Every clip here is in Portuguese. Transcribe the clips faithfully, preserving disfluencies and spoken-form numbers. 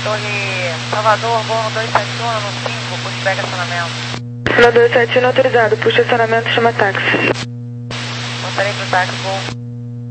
Torre Salvador, voo dois sete um, no cinco, pushback acionamento. No dois sete um autorizado, puxa acionamento, chama táxi. Voltarei pro táxi, voo.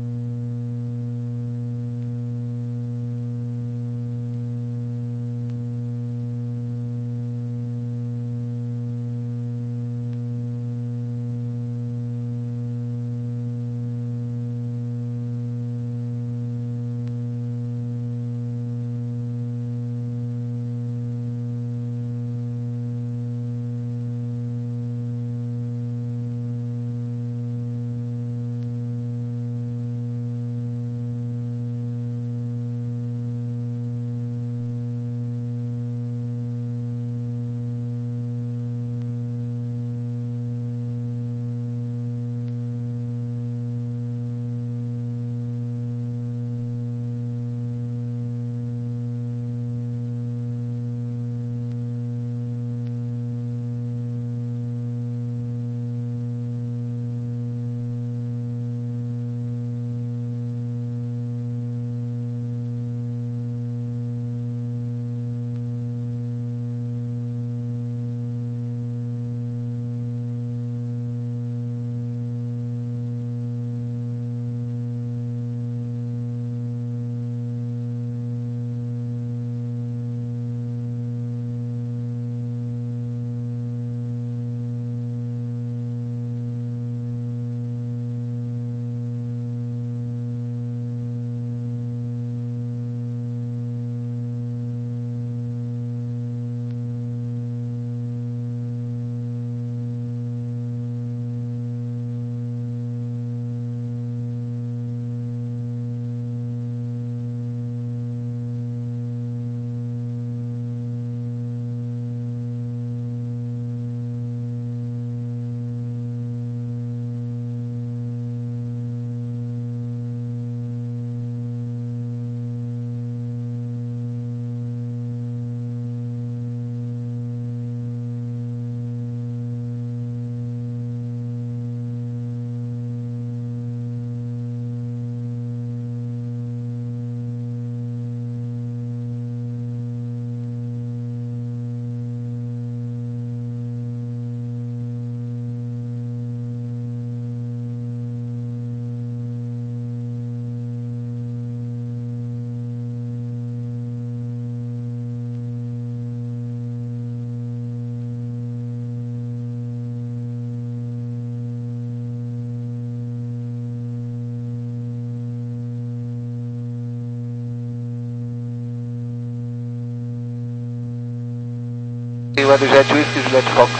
Red Jet Whiskey Juliet Fox.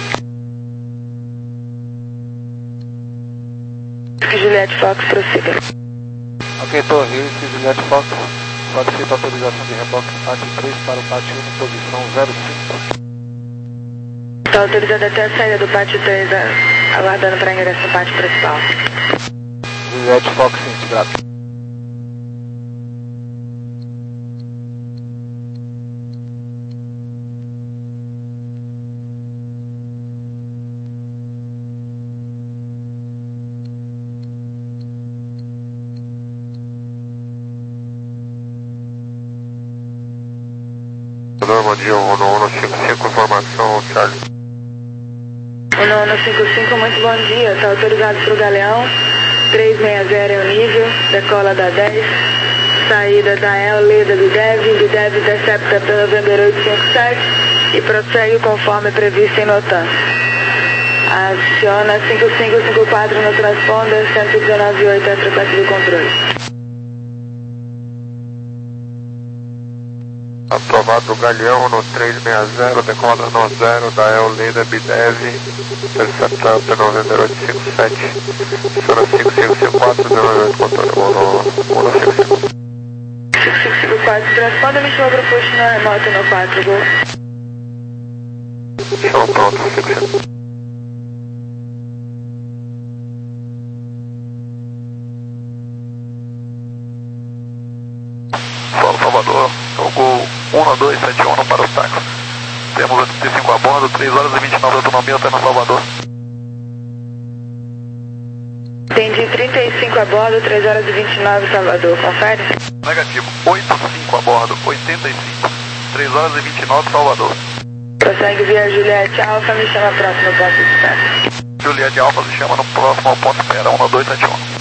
Juliet Fox, prossiga. Ok, Torre Whiskey Juliet Fox. Solicito autorização de reboque pátio três para o pátio um, posição zero cinco. Está autorizado até a saída do pátio três, aguardando para ingresso no pátio principal. Juliet Fox, sim, grato. Normandia um um cinco cinco, informação, Charlie. um um cinco cinco, muito bom dia. Está autorizado para o Galeão. três seis zero é o nível. Decola da dez. Saída da El Leda do Dev. Do Dev intercepta pela November oito cinco sete e prossegue conforme previsto em NOTAM. Aciona cinco cinco cinco quatro no transponder, cento e dezenove oito é a frequência do controle. Aprovado o Galeão no três seis zero, decola no zero da El Leda Bidev, interceptando November oito cinco sete, Sona cinco cinco cinco quatro, desenvolvimento controle um cinco cinco. cinco cinco cinco quatro, transponder, me chama para o push na remota no quatro, gol. Chama pronto, cinco cinco. Fala, Salvador, é o Gol um dois sete um para os táxis. Temos oitenta e cinco a bordo, três horas e vinte e nove de autonomia até na Salvador. Entendi, trinta e cinco a bordo, três horas e vinte e nove Salvador, confere? Negativo, oitenta e cinco a bordo, oitenta e cinco, três três horas e vinte e nove, Salvador. Prossegue via Juliette Alfa, me chama próximo ao ponto de espera. Juliette Alfa se chama no próximo ao ponto de espera, um dois sete um.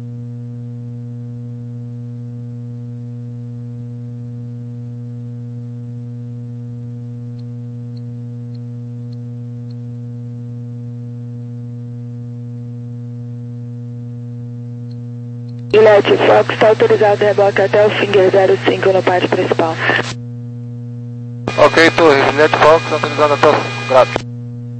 Juliette, Fox está autorizado reboque até o Finger zero cinco no pátio principal. Ok, Torre, Juliette Fox autorizado até o cinco, grato.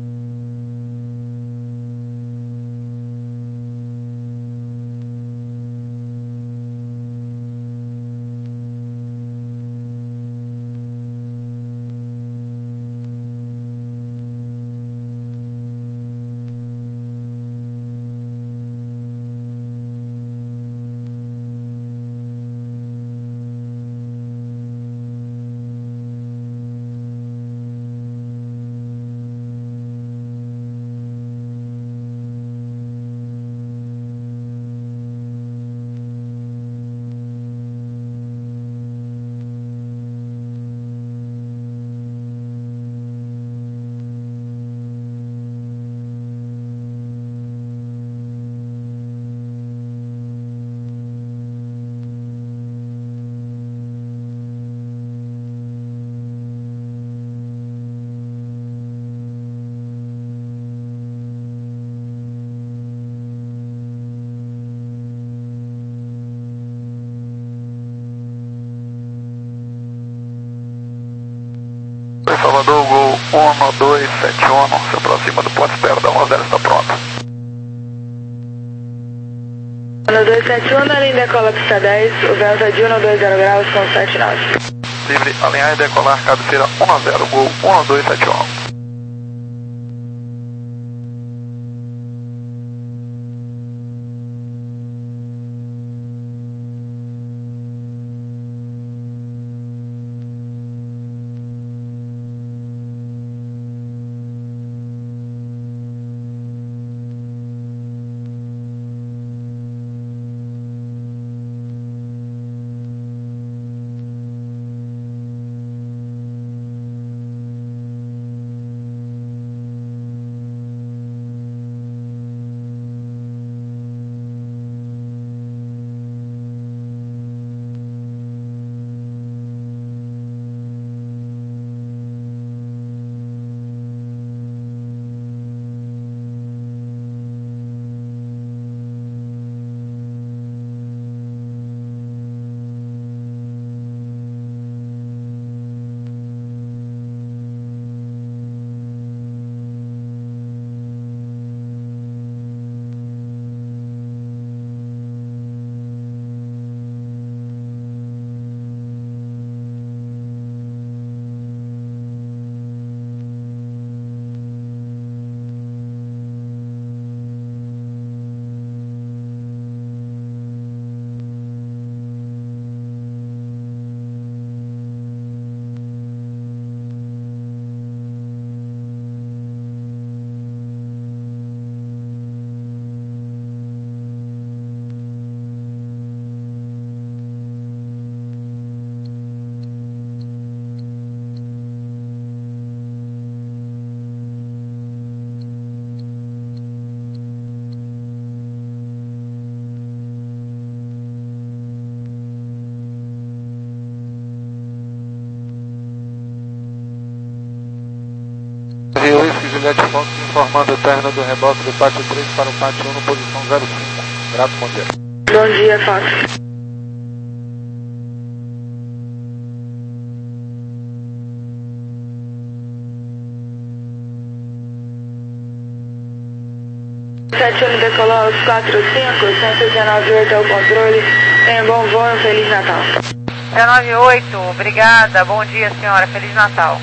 Salvador, Gol um dois sete um, se aproxima do ponto de espera da um zero, está pronto. um dois sete um, na linha decola pista dez, o vento é de um dois zero graus com sete nove. Livre, alinhar e decolar, cabeceira um zero, Gol um dois sete um. Rio Whisky Juliette Fox informando o término do reboque do pátio três para o pátio um, posição zero cinco. Grato, bom dia. Bom dia, Fox. sete um decolou aos quatro cinco, cento e dezenove oito é o controle. Tenha bom voo e um Feliz Natal. dezenove oito, obrigada, bom dia senhora, Feliz Natal.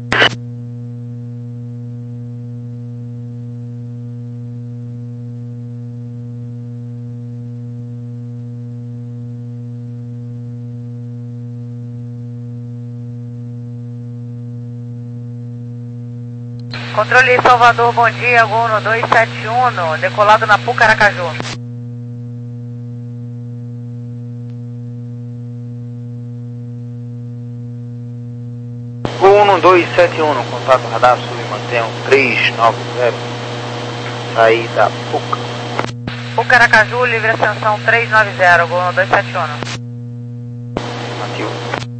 Controle Salvador, bom dia, Gol no dois sete um, decolado na Pucaracaju. um dois sete um, contato radar sul e mantenham três nove zero, saída Puca. Puca Aracaju, livre ascensão três nove zero, Gol um dois sete um. Ativo.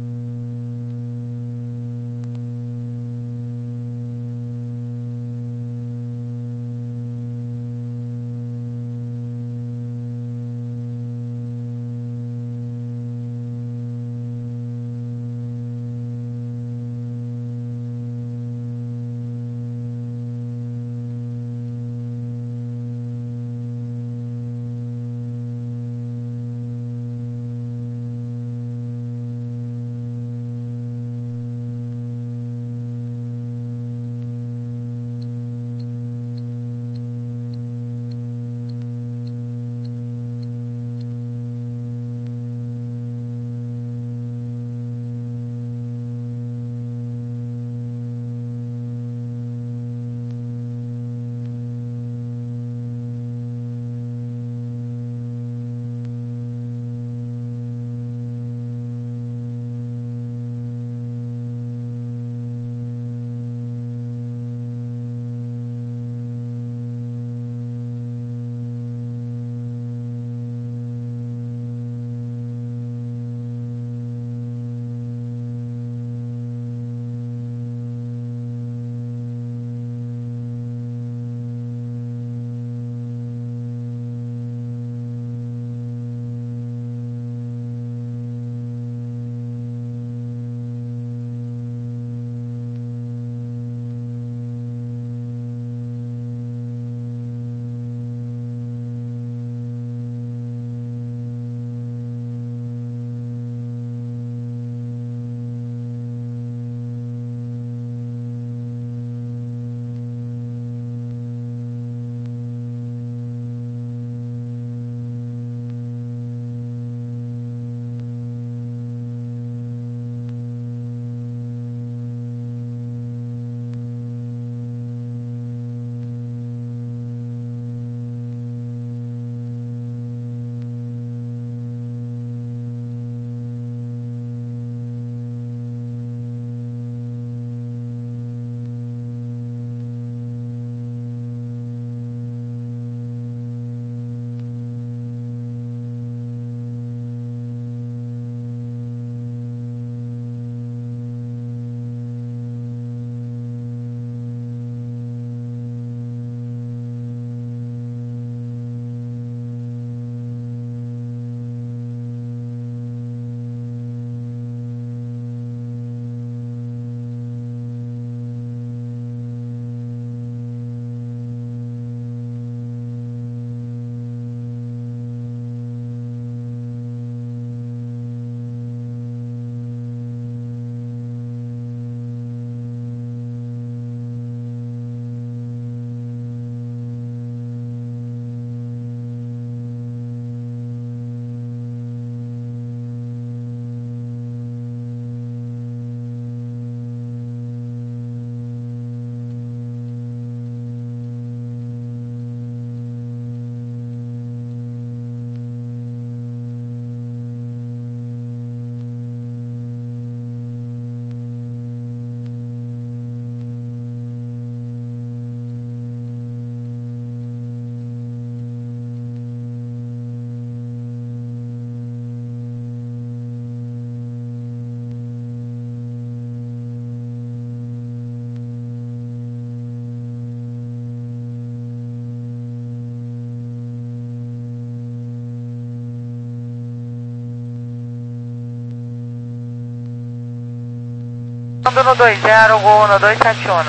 no dois zero, Gol um dois sete um.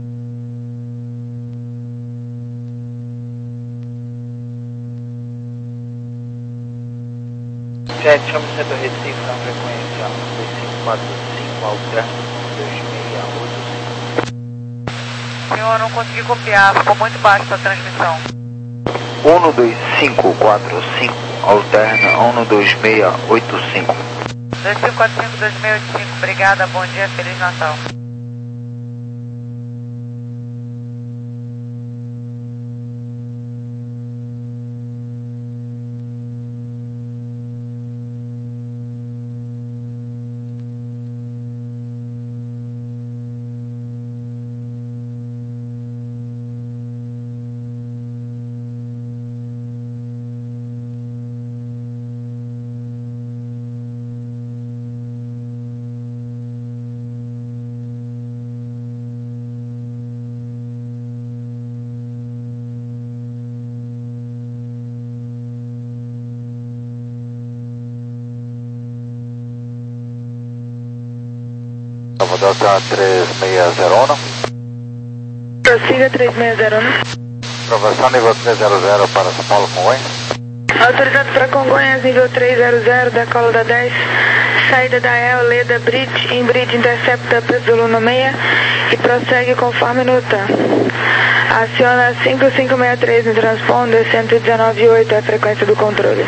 Jet, chama o centro Recife na frequência dois cinco quatro cinco, alterno dois seis oito cinco. Senhor, não consegui copiar, ficou muito baixo a transmissão. um dois cinco quatro cinco, alterna um dois seis oito cinco. dois cinco quatro cinco, dois seis oito cinco, obrigada, bom dia, Feliz Natal. Nova Delta três seis zero um. Prossiga três seis zero um. Aprovação nível três zero zero para São Paulo, Congonhas. Autorizado para Congonhas, nível três zero zero, decola da dez, saída da El, Leda, Bridge, em Bridge intercepta Zulu no seis e prossegue conforme nota. Aciona cinco cinco seis três no transponder, cento e dezenove vírgula oito é a frequência do controle.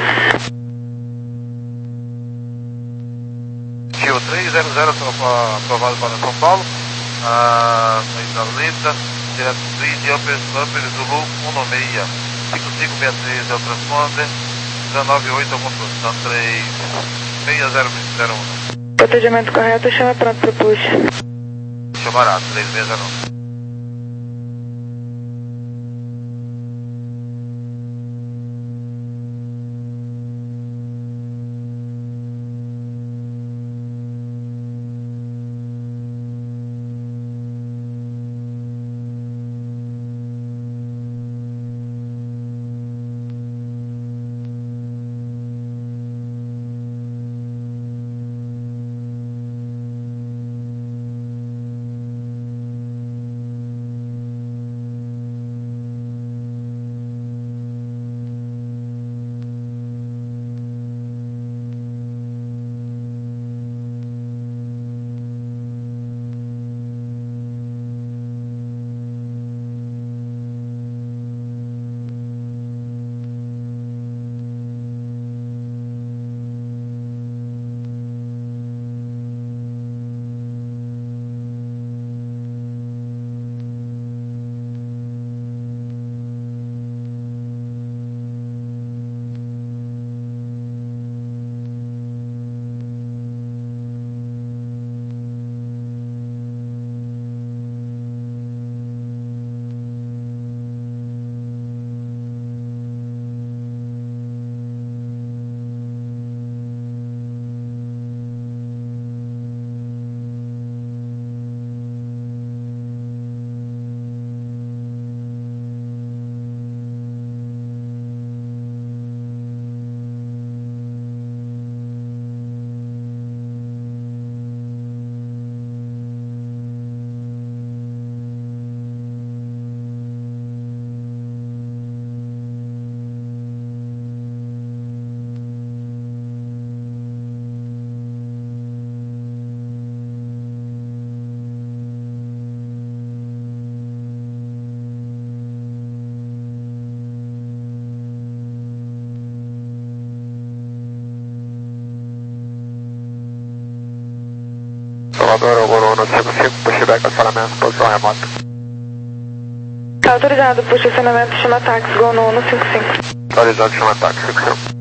Tio três zero zero, aprovado para São Paulo. Ah, saída Leda, direto Bridge, Upper, Upper Zulu um no seis. cinco cinco seis três é o transponder, dezenove vírgula oito é o controle, então três seis zero zero um. Protegimento correto, chama pronto para push. Chamará, três seis zero um. Salvador, Alvorona cinco cinco, pushback, acionamento, posição remota. Tá autorizado, puxa acionamento, chama táxi, Gol no um cinco cinco. Autorizado, chama táxi, cinco cinco.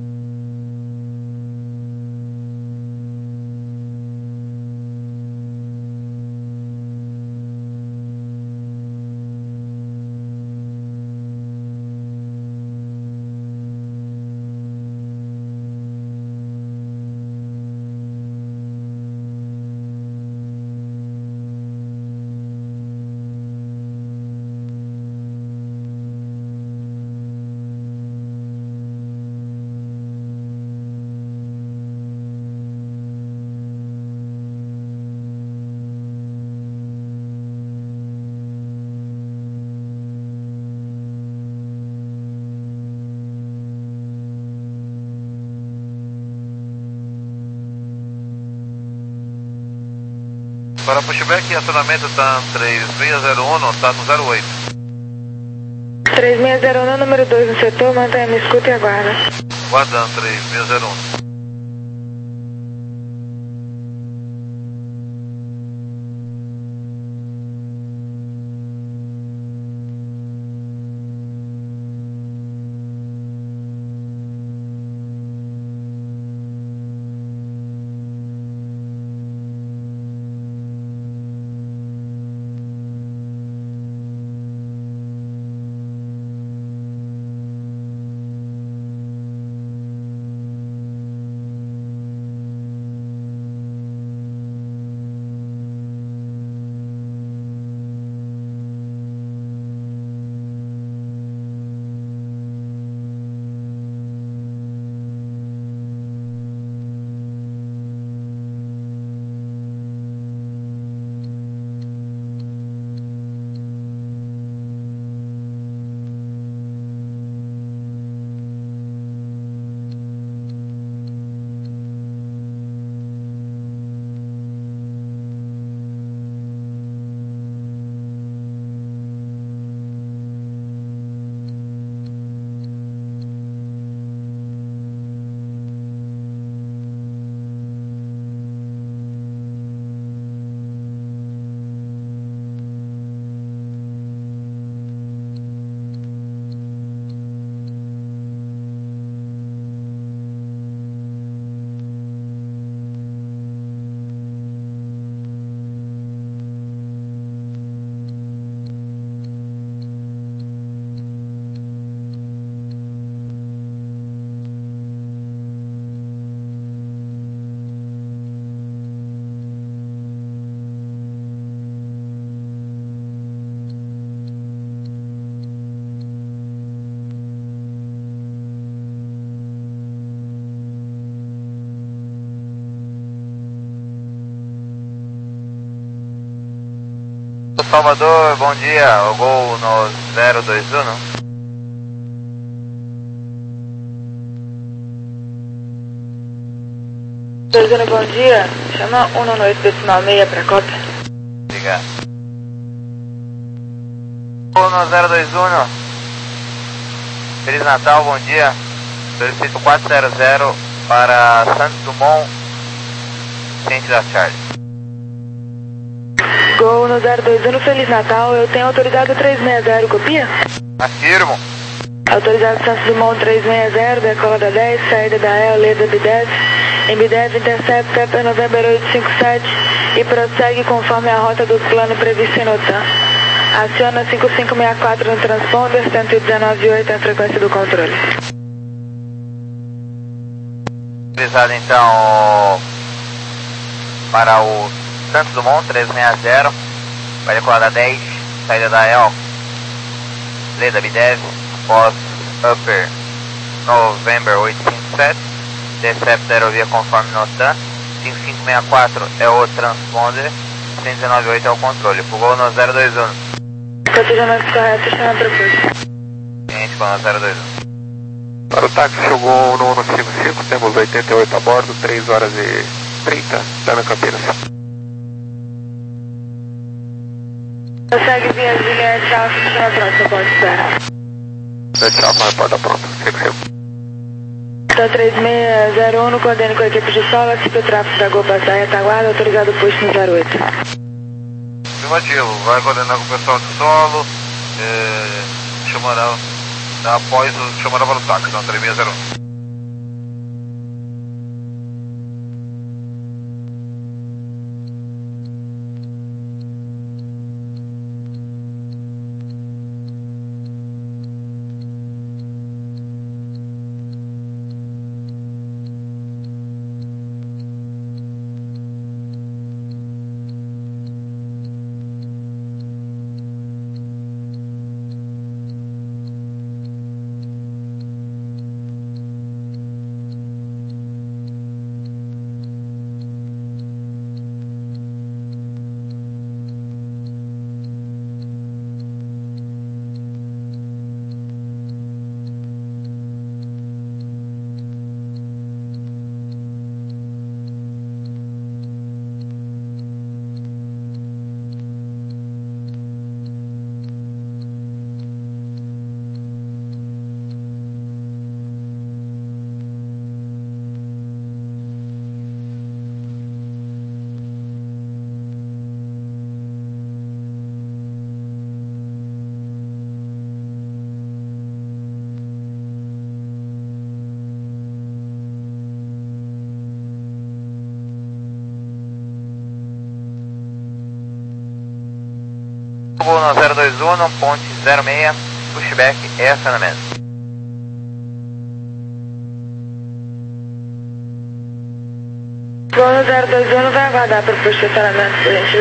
Para pushback, acionamento está três seis zero um, está no zero oito. três seis zero um, número dois no setor, mantenha-me, escuta e aguarda. Guardando, três seis zero um. Salvador, bom dia, o gol no zero dois um. Dizendo bom dia, chama um no oito decimal seis para cópia. Obrigado. Gol no zero dois um. Feliz Natal, bom dia. Solicito quatrocentos para Santos Dumont, ciente da Charlie. Gol no zero dois um, Feliz Natal, eu tenho autorizado trezentos e sessenta, copia? Afirmo. Autorizado Santos Dumont trezentos e sessenta, decola da dez, saída da E L, leda B dez, em B dez intercepta Pepper November oito cinco sete e prossegue conforme a rota do plano previsto em NOTAM. Aciona cinco cinco seis quatro no transponder, cento e dezenove ponto oito é a frequência do controle. Autorizado então para o Santos Dumont trezentos e sessenta, vai decolar da dez, saída da E L, leda B dez, pós Upper November oito cinco sete, intercepta aerovia conforme NOTAM, cinco cinco seis quatro é o transponder, cento e dezenove ponto oito é o controle, pro gol no zero dois um. Procedimento correto, chama proposto. Ciente com o zero dois um. Para o táxi, chegou no um cinco cinco, temos oitenta e oito a bordo, três horas e trinta, dando Campinas. Prossegue via Juliette Alfa, está pronto, pode esperar. Juliette Alfa, reporta pronto, cinco cinco. Então três seis zero um, coordene com a equipe de solo, se o tráfego da Gol passar retaguarda, autorizado o posto no zero oito. Afirmativo, vai coordenar com o pessoal de solo, é, chamará, após o chamará para o táxi, então três seis zero um. Gol no zero dois um, ponte zero seis, pushback é acionamento. Gol no zero dois um, vai aguardar para o estacionamento, por gentileza.